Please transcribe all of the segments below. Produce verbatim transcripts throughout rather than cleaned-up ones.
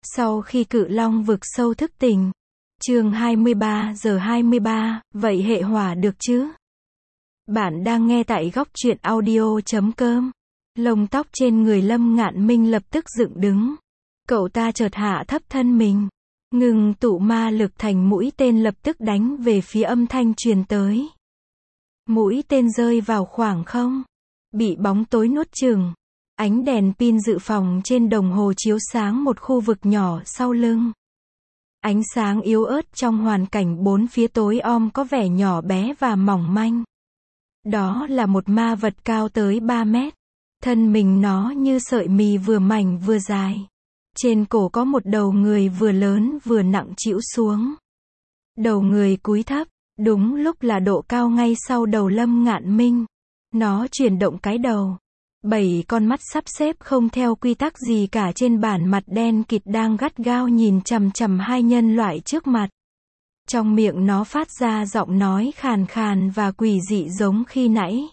Sau khi cự long vực sâu thức tỉnh. Chương hai mươi ba giờ hai mươi ba, vậy hệ hỏa được chứ? Bạn đang nghe tại góc truyện audio chấm com. Lông tóc trên người Lâm Ngạn Minh lập tức dựng đứng. Cậu ta chợt hạ thấp thân mình. Ngừng tụ ma lực thành mũi tên lập tức đánh về phía âm thanh truyền tới. Mũi tên rơi vào khoảng không. Bị bóng tối nuốt chửng. Ánh đèn pin dự phòng trên đồng hồ chiếu sáng một khu vực nhỏ sau lưng. Ánh sáng yếu ớt trong hoàn cảnh bốn phía tối om có vẻ nhỏ bé và mỏng manh. Đó là một ma vật cao tới ba mét. Thân mình nó như sợi mì vừa mảnh vừa dài. Trên cổ có một đầu người vừa lớn vừa nặng trĩu xuống. Đầu người cúi thấp, đúng lúc là độ cao ngay sau đầu Lâm Ngạn Minh. Nó chuyển động cái đầu. Bảy con mắt sắp xếp không theo quy tắc gì cả trên bản mặt đen kịt đang gắt gao nhìn chằm chằm hai nhân loại trước mặt. Trong miệng nó phát ra giọng nói khàn khàn và quỷ dị giống khi nãy.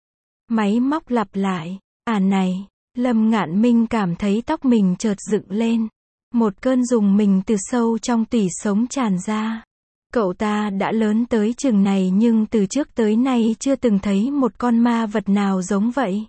Máy móc lặp lại, à này, Lâm Ngạn Minh cảm thấy tóc mình chợt dựng lên. Một cơn rùng mình từ sâu trong tủy sống tràn ra. Cậu ta đã lớn tới chừng này nhưng từ trước tới nay chưa từng thấy một con ma vật nào giống vậy.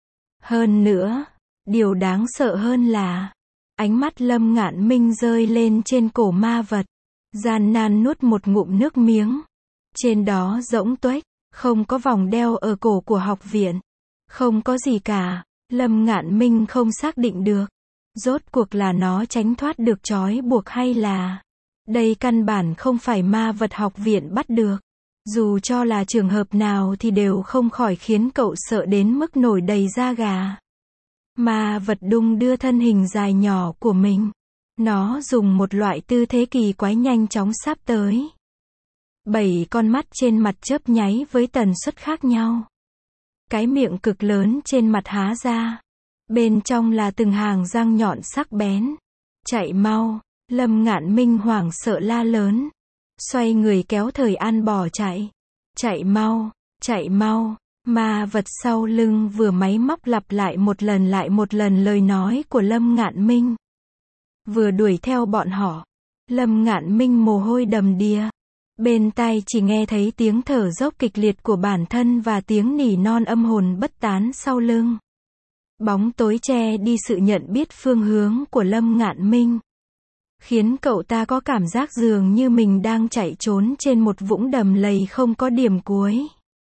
Hơn nữa, điều đáng sợ hơn là, ánh mắt Lâm Ngạn Minh rơi lên trên cổ ma vật. Gian nan nuốt một ngụm nước miếng. Trên đó rỗng tuếch, không có vòng đeo ở cổ của học viện. Không có gì cả, Lâm Ngạn Minh không xác định được. Rốt cuộc là nó tránh thoát được trói buộc hay là... Đây căn bản không phải ma vật học viện bắt được. Dù cho là trường hợp nào thì đều không khỏi khiến cậu sợ đến mức nổi đầy da gà. Ma vật đung đưa thân hình dài nhỏ của mình. Nó dùng một loại tư thế kỳ quái nhanh chóng sắp tới. Bảy con mắt trên mặt chớp nháy với tần suất khác nhau. Cái miệng cực lớn trên mặt há ra. Bên trong là từng hàng răng nhọn sắc bén. Chạy mau, Lâm Ngạn Minh hoảng sợ la lớn. Xoay người kéo Thời An bỏ chạy. Chạy mau, chạy mau. Ma vật sau lưng vừa máy móc lặp lại một lần lại một lần lời nói của Lâm Ngạn Minh. Vừa đuổi theo bọn họ, Lâm Ngạn Minh mồ hôi đầm đìa. Bên tai chỉ nghe thấy tiếng thở dốc kịch liệt của bản thân và tiếng nỉ non âm hồn bất tán sau lưng. Bóng tối che đi sự nhận biết phương hướng của Lâm Ngạn Minh. Khiến cậu ta có cảm giác dường như mình đang chạy trốn trên một vũng đầm lầy không có điểm cuối.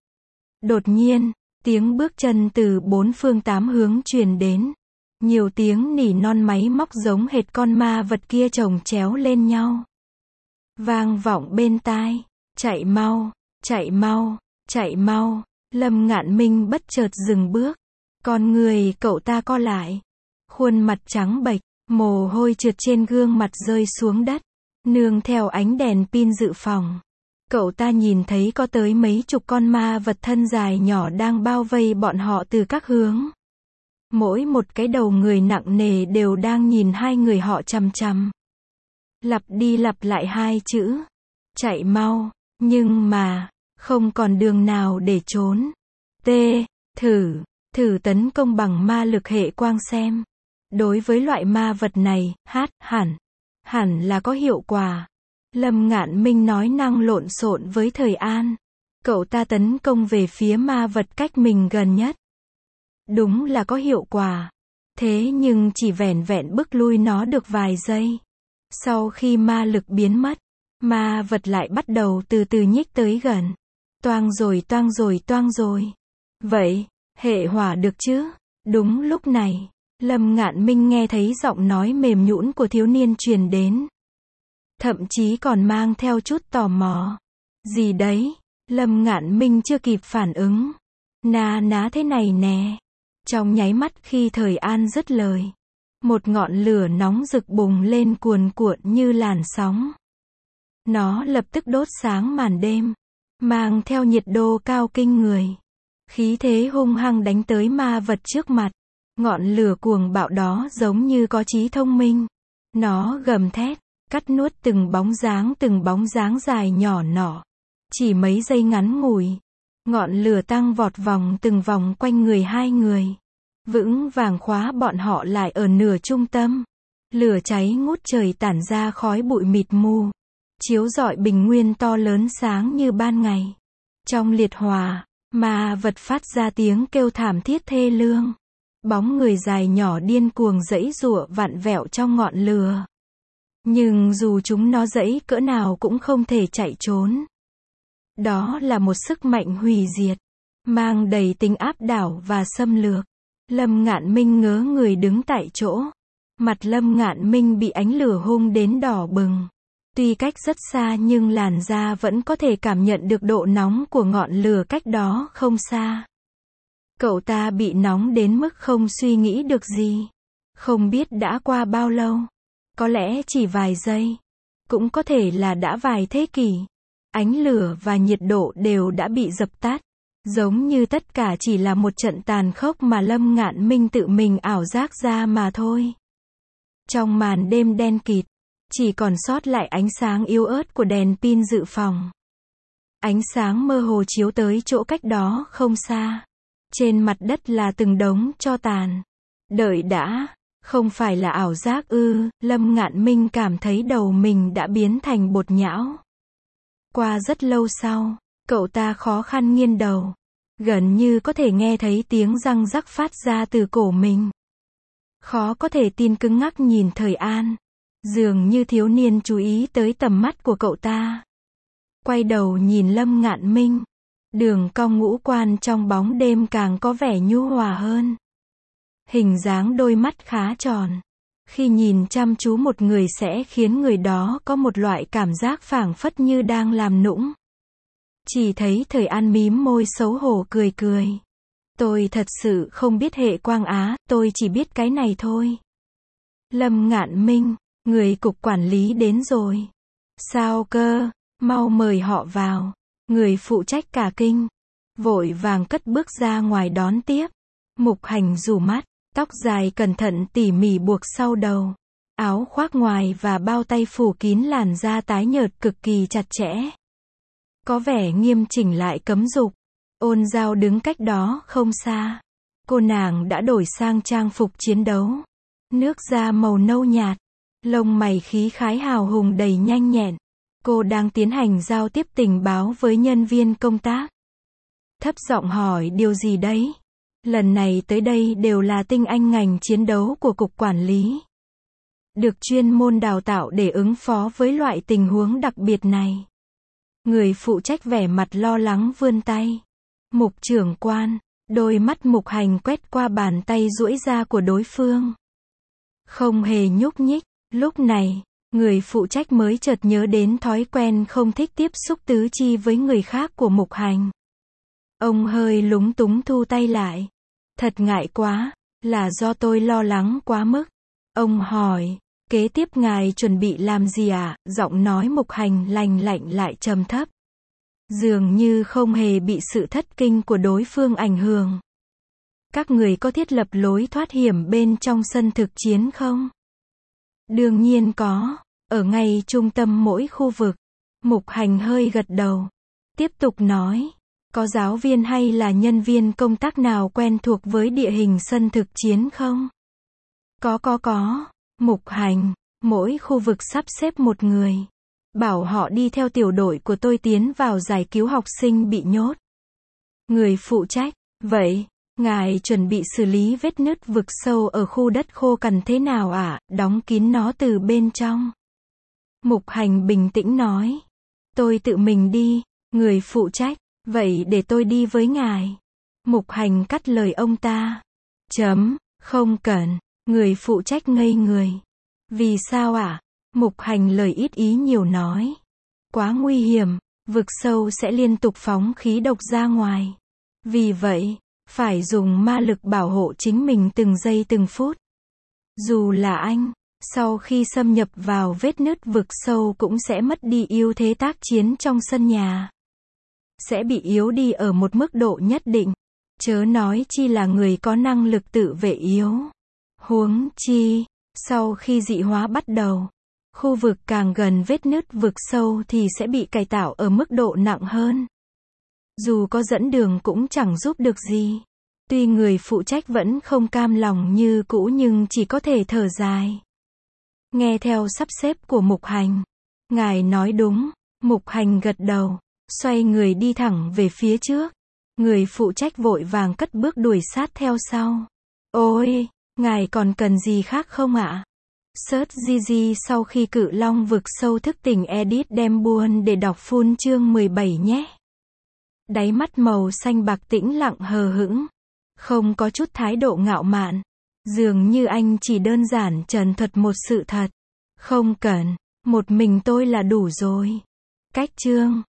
Đột nhiên, tiếng bước chân từ bốn phương tám hướng truyền đến. Nhiều tiếng nỉ non máy móc giống hệt con ma vật kia chồng chéo lên nhau. Vang vọng bên tai. Chạy mau, chạy mau, chạy mau. Lâm Ngạn Minh bất chợt dừng bước. Con người cậu ta co lại. Khuôn mặt trắng bệch, mồ hôi trượt trên gương mặt rơi xuống đất. Nương theo ánh đèn pin dự phòng. Cậu ta nhìn thấy có tới mấy chục con ma vật thân dài nhỏ đang bao vây bọn họ từ các hướng. Mỗi một cái đầu người nặng nề đều đang nhìn hai người họ chằm chằm. Lặp đi lặp lại hai chữ. Chạy mau, nhưng mà, không còn đường nào để trốn. T. Thử, thử tấn công bằng ma lực hệ quang xem. Đối với loại ma vật này, hát, hẳn, hẳn là có hiệu quả. Lâm Ngạn Minh nói năng lộn xộn với Thời An. Cậu ta tấn công về phía ma vật cách mình gần nhất. Đúng là có hiệu quả. Thế nhưng chỉ vẻn vẹn bức lui nó được vài giây. Sau khi ma lực biến mất, ma vật lại bắt đầu từ từ nhích tới gần. Toang rồi toang rồi toang rồi. Vậy, hệ hỏa được chứ? Đúng lúc này, Lâm Ngạn Minh nghe thấy giọng nói mềm nhũn của thiếu niên truyền đến. Thậm chí còn mang theo chút tò mò. Gì đấy? Lâm Ngạn Minh chưa kịp phản ứng. Na ná thế này nè. Trong nháy mắt khi Thời An dứt lời, một ngọn lửa nóng rực bùng lên cuồn cuộn như làn sóng. Nó lập tức đốt sáng màn đêm, mang theo nhiệt độ cao kinh người. Khí thế hung hăng đánh tới ma vật trước mặt. Ngọn lửa cuồng bạo đó giống như có trí thông minh. Nó gầm thét, cắt nuốt từng bóng dáng từng bóng dáng dài nhỏ nọ. Chỉ mấy giây ngắn ngủi, ngọn lửa tăng vọt vòng từng vòng quanh người hai người. Vững vàng khóa bọn họ lại ở nửa trung tâm. Lửa cháy ngút trời tản ra khói bụi mịt mù, chiếu rọi bình nguyên to lớn sáng như ban ngày. Trong liệt hỏa, ma vật phát ra tiếng kêu thảm thiết thê lương. Bóng người dài nhỏ điên cuồng giãy giụa vặn vẹo trong ngọn lửa. Nhưng dù chúng nó giãy cỡ nào cũng không thể chạy trốn. Đó là một sức mạnh hủy diệt, mang đầy tính áp đảo và xâm lược. Lâm Ngạn Minh ngớ người đứng tại chỗ. Mặt Lâm Ngạn Minh bị ánh lửa hung đến đỏ bừng. Tuy cách rất xa nhưng làn da vẫn có thể cảm nhận được độ nóng của ngọn lửa cách đó không xa. Cậu ta bị nóng đến mức không suy nghĩ được gì. Không biết đã qua bao lâu. Có lẽ chỉ vài giây. Cũng có thể là đã vài thế kỷ. Ánh lửa và nhiệt độ đều đã bị dập tắt. Giống như tất cả chỉ là một trận tàn khốc mà Lâm Ngạn Minh tự mình ảo giác ra mà thôi. Trong màn đêm đen kịt, chỉ còn sót lại ánh sáng yếu ớt của đèn pin dự phòng. Ánh sáng mơ hồ chiếu tới chỗ cách đó không xa. Trên mặt đất là từng đống tro tàn. Đợi đã, không phải là ảo giác ư? Lâm Ngạn Minh cảm thấy đầu mình đã biến thành bột nhão. Qua rất lâu sau, cậu ta khó khăn nghiêng đầu. Gần như có thể nghe thấy tiếng răng rắc phát ra từ cổ mình. Khó có thể tin cứng ngắc nhìn Thời An. Dường như thiếu niên chú ý tới tầm mắt của cậu ta. Quay đầu nhìn Lâm Ngạn Minh. Đường cong ngũ quan trong bóng đêm càng có vẻ nhu hòa hơn. Hình dáng đôi mắt khá tròn. Khi nhìn chăm chú một người sẽ khiến người đó có một loại cảm giác phảng phất như đang làm nũng. Chỉ thấy Thời An mím môi xấu hổ cười cười. Tôi thật sự không biết hệ quang á, tôi chỉ biết cái này thôi. Lâm Ngạn Minh, người cục quản lý đến rồi. Sao cơ, mau mời họ vào. Người phụ trách cả kinh. Vội vàng cất bước ra ngoài đón tiếp. Mục Hành rủ mắt, tóc dài cẩn thận tỉ mỉ buộc sau đầu. Áo khoác ngoài và bao tay phủ kín làn da tái nhợt cực kỳ chặt chẽ. Có vẻ nghiêm chỉnh lại cấm dục. Ôn Giao đứng cách đó không xa. Cô nàng đã đổi sang trang phục chiến đấu. Nước da màu nâu nhạt. Lông mày khí khái hào hùng đầy nhanh nhẹn. Cô đang tiến hành giao tiếp tình báo với nhân viên công tác. Thấp giọng hỏi điều gì đấy? Lần này tới đây đều là tinh anh ngành chiến đấu của cục quản lý. Được chuyên môn đào tạo để ứng phó với loại tình huống đặc biệt này. Người phụ trách vẻ mặt lo lắng vươn tay. Mục trưởng quan, đôi mắt Mục Hành quét qua bàn tay duỗi ra của đối phương. Không hề nhúc nhích, lúc này, người phụ trách mới chợt nhớ đến thói quen không thích tiếp xúc tứ chi với người khác của Mục Hành. Ông hơi lúng túng thu tay lại. Thật ngại quá, là do tôi lo lắng quá mức. Ông hỏi, kế tiếp ngài chuẩn bị làm gì ạ? À? Giọng nói Mục Hành lành lạnh lại trầm thấp. Dường như không hề bị sự thất kinh của đối phương ảnh hưởng. Các người có thiết lập lối thoát hiểm bên trong sân thực chiến không? Đương nhiên có, ở ngay trung tâm mỗi khu vực. Mục Hành hơi gật đầu. Tiếp tục nói, có giáo viên hay là nhân viên công tác nào quen thuộc với địa hình sân thực chiến không? Có có có, Mục Hành, mỗi khu vực sắp xếp một người. Bảo họ đi theo tiểu đội của tôi tiến vào giải cứu học sinh bị nhốt. Người phụ trách, vậy, ngài chuẩn bị xử lý vết nứt vực sâu ở khu đất khô cằn thế nào ạ? À? Đóng kín nó từ bên trong. Mục Hành bình tĩnh nói. Tôi tự mình đi. Người phụ trách, vậy để tôi đi với ngài. Mục Hành cắt lời ông ta. Chấm, không cần. Người phụ trách ngây người. Vì sao ạ? À? Mục Hành lời ít ý nhiều nói. Quá nguy hiểm, vực sâu sẽ liên tục phóng khí độc ra ngoài. Vì vậy, phải dùng ma lực bảo hộ chính mình từng giây từng phút. Dù là anh, sau khi xâm nhập vào vết nứt vực sâu cũng sẽ mất đi ưu thế tác chiến trong sân nhà. Sẽ bị yếu đi ở một mức độ nhất định. Chớ nói chi là người có năng lực tự vệ yếu. Huống chi, sau khi dị hóa bắt đầu, khu vực càng gần vết nứt vực sâu thì sẽ bị cải tạo ở mức độ nặng hơn. Dù có dẫn đường cũng chẳng giúp được gì. Tuy người phụ trách vẫn không cam lòng như cũ nhưng chỉ có thể thở dài. Nghe theo sắp xếp của Mục Hành. Ngài nói đúng. Mục Hành gật đầu, xoay người đi thẳng về phía trước. Người phụ trách vội vàng cất bước đuổi sát theo sau. Ôi, ngài còn cần gì khác không ạ? Search gi gi sau khi cự long vực sâu thức tỉnh edit đem buôn để đọc full chương mười bảy nhé. Đáy mắt màu xanh bạc tĩnh lặng hờ hững. Không có chút thái độ ngạo mạn. Dường như anh chỉ đơn giản trần thuật một sự thật. Không cần, một mình tôi là đủ rồi. Cách chương